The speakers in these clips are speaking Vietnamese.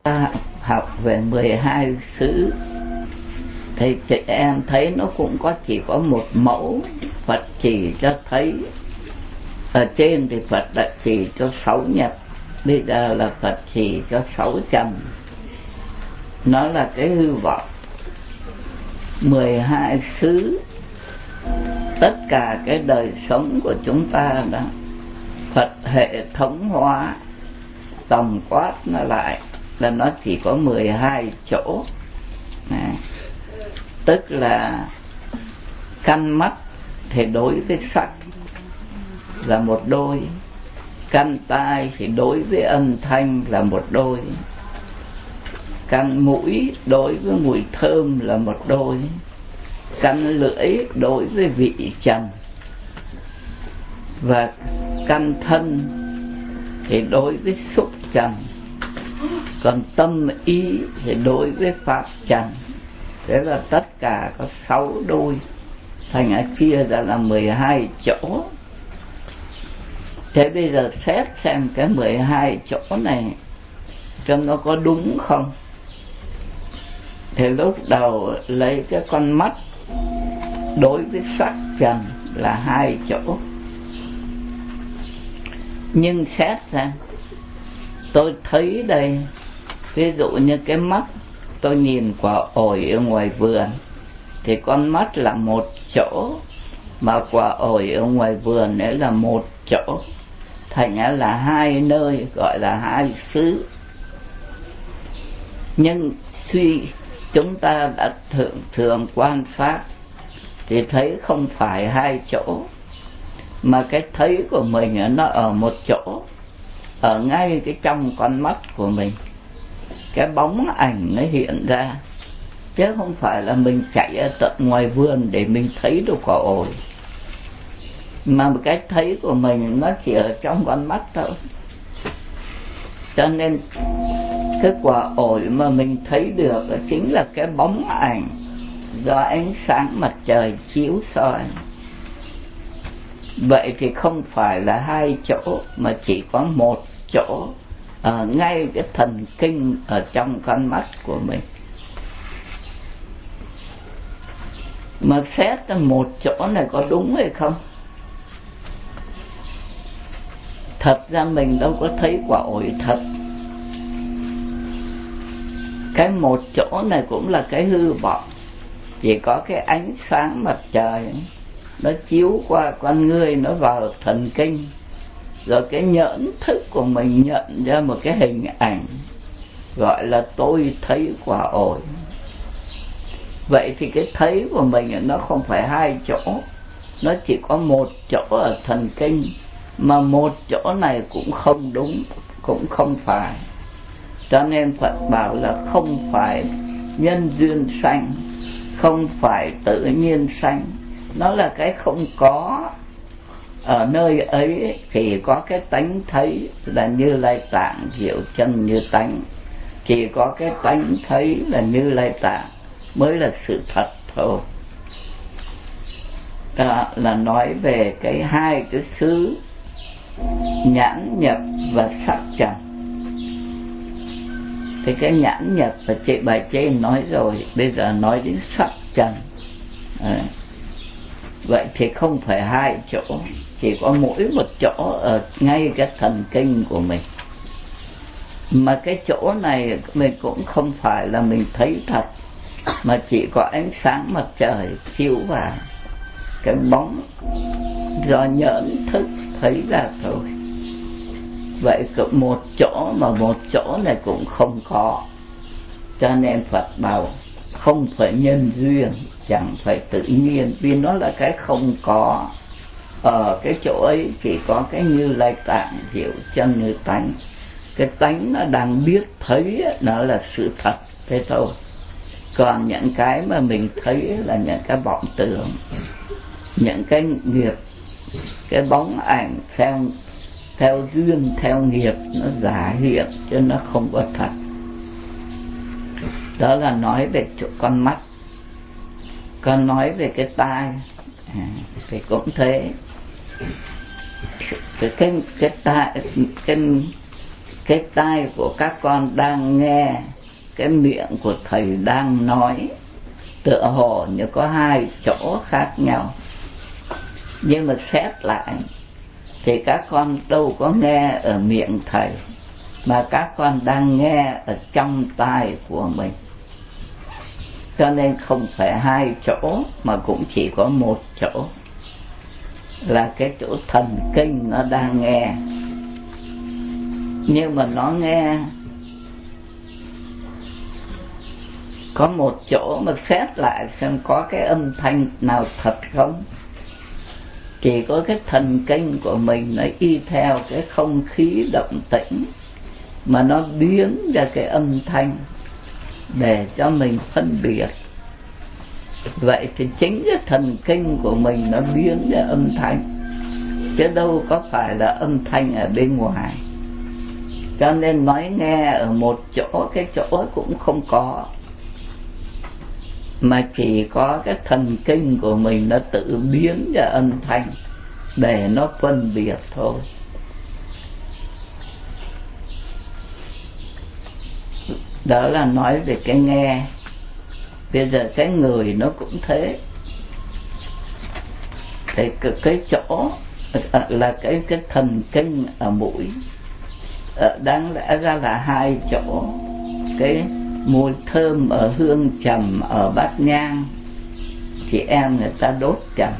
Ta học về 12 xứ thì chị em thấy nó cũng chỉ có một mẫu Phật chỉ cho thấy. Ở trên thì Phật đã chỉ cho 6 nhật, bây giờ là Phật chỉ cho 6 trần. Nó là cái hư vọng 12 xứ. Tất cả cái đời sống của chúng ta đó, Phật hệ thống hóa tổng quát nó lại là nó chỉ có 12 chỗ. Tức là căn mắt thì đối với sắc là một đôi, căn tai thì đối với âm thanh là một đôi, căn mũi đối với mùi thơm là một đôi, căn lưỡi đối với vị trần, và căn thân thì đối với xúc trần, còn tâm ý thì đối với pháp trần. Thế là tất cả có 6 đôi, thành chia ra là 12 chỗ. Thế bây giờ xét xem cái 12 chỗ này trông nó có đúng không? Thì lúc đầu lấy cái con mắt đối với sắc trần là 2 chỗ. Nhưng xét ra tôi thấy đây, ví dụ như cái mắt tôi nhìn quả ổi ở ngoài vườn thì con mắt là 1 chỗ, mà quả ổi ở ngoài vườn ấy là 1 chỗ, thành ra là 2 nơi, gọi là 2 xứ. Nhưng chúng ta đã thường quan sát thì thấy không phải 2 chỗ, mà cái thấy của mình nó ở 1 chỗ, ở ngay cái trong con mắt của mình. Cái bóng ảnh nó hiện ra, chứ không phải là mình chạy ở tận ngoài vườn để mình thấy được quả ổi, mà cái thấy của mình nó chỉ ở trong con mắt thôi. Cho nên cái quả ổi mà mình thấy được chính là cái bóng ảnh do ánh sáng mặt trời chiếu soi. Vậy thì không phải là 2 chỗ, mà chỉ có 1 chỗ, ở ngay cái thần kinh ở trong con mắt của mình. Mà xét ra 1 chỗ này có đúng hay không? Thật ra mình đâu có thấy quả ổi thật. Cái 1 chỗ này cũng là cái hư vọng, chỉ có cái ánh sáng mặt trời nó chiếu qua con người, nó vào thần kinh, rồi cái nhẫn thức của mình nhận ra một cái hình ảnh gọi là tôi thấy quả ổi. Vậy thì cái thấy của mình nó không phải 2 chỗ, nó chỉ có 1 chỗ ở thần kinh, mà 1 chỗ này cũng không đúng, cũng không phải. Cho nên Phật bảo là không phải nhân duyên sanh, không phải tự nhiên sanh, nó là cái không có. Ở nơi ấy chỉ có cái tánh thấy là Như Lai Tạng hiểu chân như tánh, chỉ có cái tánh thấy là Như Lai Tạng mới là sự thật thôi. Đó là nói về cái 2 cái xứ nhãn nhập và sắc trần. Thì cái nhãn nhập là bài trên nói rồi, bây giờ nói đến sắc trần. Vậy thì không phải 2 chỗ, chỉ có mỗi 1 chỗ ở ngay cái thần kinh của mình. Mà cái chỗ này mình cũng không phải là mình thấy thật, mà chỉ có ánh sáng mặt trời chiếu vào, cái bóng do nhẫn thức thấy ra thôi. Vậy cứ 1 chỗ mà 1 chỗ này cũng không có. Cho nên Phật bảo không phải nhân duyên, chẳng phải tự nhiên, vì nó là cái không có. Ở cái chỗ ấy chỉ có cái Như Lai Tạng hiểu chân như tánh. Cái tánh nó đang biết thấy nó là sự thật, thế thôi. Còn những cái mà mình thấy là những cái vọng tưởng, những cái nghiệp, cái bóng ảnh theo duyên, theo nghiệp, nó giả hiện chứ nó không có thật. Đó là nói về chỗ con mắt. Còn nói về cái tai thì cũng thế. cái tai của các con đang nghe cái miệng của thầy đang nói, tựa hồ như có hai chỗ khác nhau. Nhưng mà xét lại thì các con đâu có nghe ở miệng thầy, mà các con đang nghe ở trong tai của mình. Cho nên không phải hai chỗ mà cũng chỉ có một chỗ, là cái chỗ thần kinh nó đang nghe. Nhưng mà nó nghe có một chỗ mà xét lại xem có cái âm thanh nào thật không. Chỉ có cái thần kinh của mình nó y theo cái không khí động tĩnh mà nó biến ra cái âm thanh để cho mình phân biệt. Vậy thì chính cái thần kinh của mình nó biến ra âm thanh, chứ đâu có phải là âm thanh ở bên ngoài. Cho nên nói nghe ở một chỗ, cái chỗ cũng không có, mà chỉ có cái thần kinh của mình nó tự biến ra âm thanh để nó phân biệt thôi. Đó là nói về cái nghe. Bây giờ cái người nó cũng thế. Cái chỗ là cái thần kinh ở mũi, đáng lẽ ra là hai chỗ. Cái mùi thơm ở hương trầm ở bát nhang, chị em người ta đốt trầm,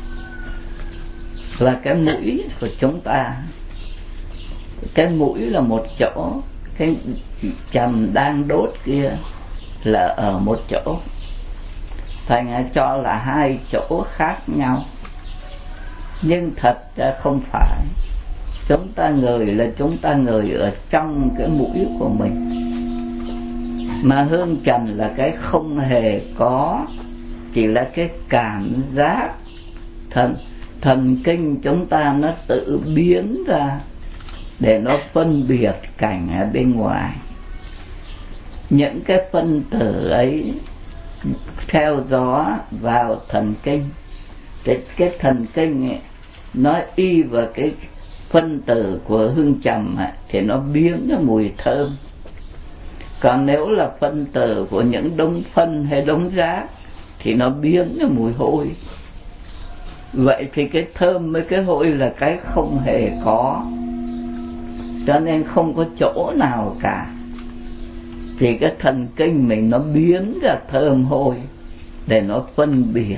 là cái mũi của chúng ta. Cái mũi là một chỗ, cái trầm đang đốt kia là ở một chỗ. Thành cho là hai chỗ khác nhau, nhưng thật ra không phải. Chúng ta ngửi là chúng ta ngửi ở trong cái mũi của mình, mà hương trầm là cái không hề có, chỉ là cái cảm giác. Thần kinh chúng ta nó tự biến ra để nó phân biệt cảnh ở bên ngoài. Những cái phân tử ấy theo gió vào thần kinh, cái thần kinh ấy, nó y vào cái phân tử của hương trầm ấy, thì nó biến ra mùi thơm. Còn nếu là phân tử của những đống phân hay đống rác thì nó biến ra mùi hôi. Vậy thì cái thơm với cái hôi là cái không hề có, cho nên không có chỗ nào cả. Thì cái thần kinh mình nó biến ra thơm hôi để nó phân biệt.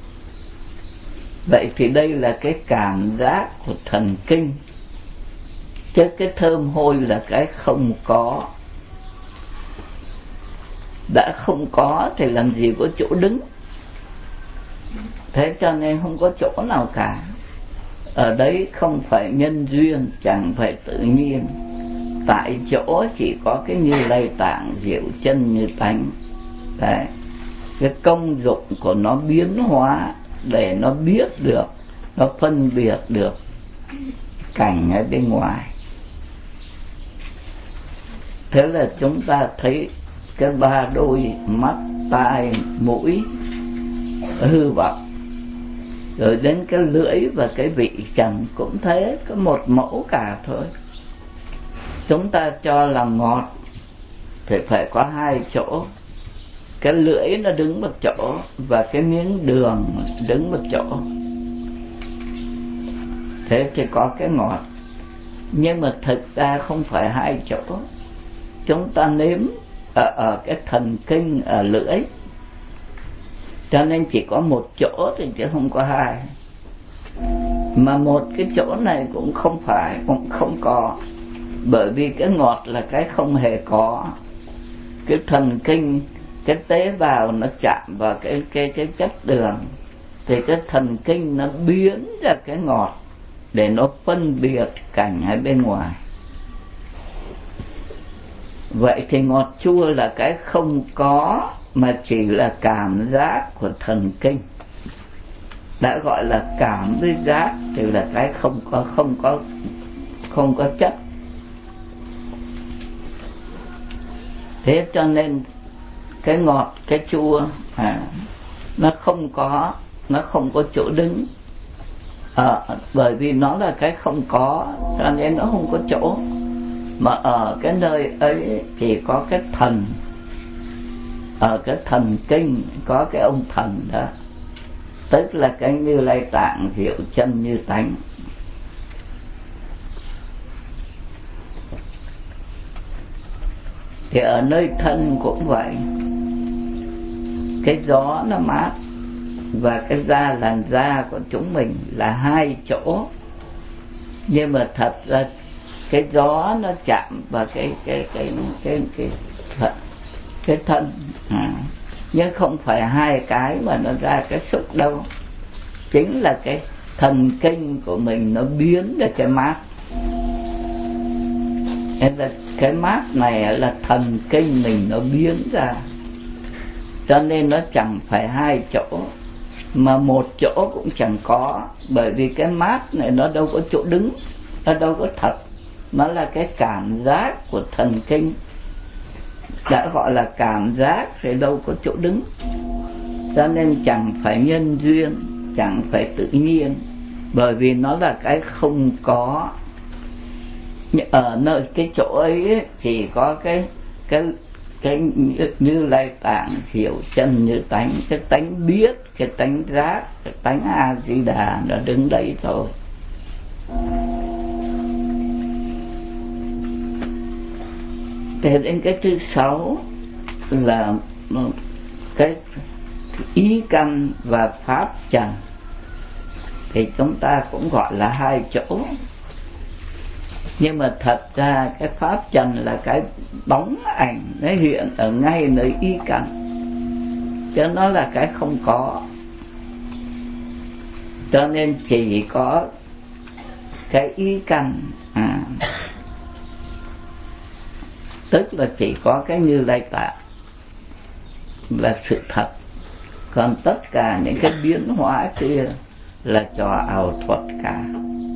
Vậy thì đây là cái cảm giác của thần kinh, chứ cái thơm hôi là cái không có. Đã không có thì làm gì có chỗ đứng. Thế cho nên không có chỗ nào cả. Ở đấy không phải nhân duyên, chẳng phải tự nhiên. Tại chỗ chỉ có cái Như Lai Tạng diệu chân như tánh. Đấy. Cái công dụng của nó biến hóa để nó biết được, nó phân biệt được cảnh ở bên ngoài. Thế là chúng ta thấy cái ba đôi mắt, tai, mũi hư vọng, rồi đến cái lưỡi và cái vị trần cũng thế, có một mẫu cả thôi. Chúng ta cho là ngọt thì phải có hai chỗ, cái lưỡi nó đứng một chỗ và cái miếng đường đứng một chỗ, thế thì có cái ngọt. Nhưng mà thực ra không phải hai chỗ. Chúng ta nếm ở cái thần kinh ở lưỡi, cho nên chỉ có một chỗ thì chứ không có hai. Mà một cái chỗ này cũng không phải, cũng không có, bởi vì cái ngọt là cái không hề có. Cái thần kinh, cái tế bào nó chạm vào cái chất đường thì cái thần kinh nó biến ra cái ngọt để nó phân biệt cảnh ở bên ngoài. Vậy thì ngọt chua là cái không có, mà chỉ là cảm giác của thần kinh. Đã gọi là cảm với giác thì là cái không có chất. Thế cho nên cái ngọt, cái chua nó không có chỗ đứng. Bởi vì nó là cái không có, cho nên nó không có chỗ. mà ở cái nơi ấy chỉ có cái thần, ở cái thần kinh có cái ông thần đó, tức là cái Như Lai Tạng Diệu Chân Như Tánh. Thì ở nơi thân cũng vậy, cái gió nó mát và cái da, làn da của chúng mình là hai chỗ, nhưng mà thật ra cái gió nó chạm vào cái thân, nhưng không phải hai cái mà nó ra cái xúc đâu, chính là cái thần kinh của mình nó biến ra cái mát. Nên là cái mát này là thần kinh mình nó biến ra, cho nên nó chẳng phải hai chỗ mà một chỗ cũng chẳng có, bởi vì cái mát này nó đâu có chỗ đứng, nó đâu có thật, nó là cái cảm giác của thần kinh, đã gọi là cảm giác thì đâu có chỗ đứng, cho nên chẳng phải nhân duyên, chẳng phải tự nhiên, bởi vì nó là cái không có. Ở nơi cái chỗ ấy chỉ có cái Như Lai Tạng Diệu Chân Như Tánh, cái tánh biết, cái tánh giác, cái tánh A Di Đà nó đứng đấy thôi. Thế đến cái thứ sáu là cái ý căn và pháp trần, thì chúng ta cũng gọi là hai chỗ, nhưng mà thật ra cái pháp trần là cái bóng ảnh nó hiện ở ngay nơi ý căn, chứ nó là cái không có, cho nên chỉ có cái ý căn, tức là chỉ có cái Như Lai Tạng là sự thật, còn tất cả những cái biến hóa kia là trò ảo thuật cả.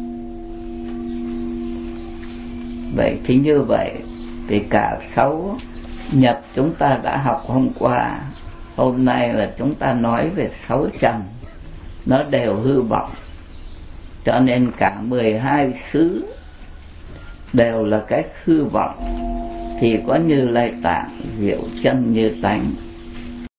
Vậy thì như vậy thì cả sáu nhập chúng ta đã học hôm qua, hôm nay là chúng ta nói về sáu trần, nó đều hư vọng, cho nên cả 12 xứ đều là cái hư vọng, thì có Như Lai Tạng Diệu Chân Như Tánh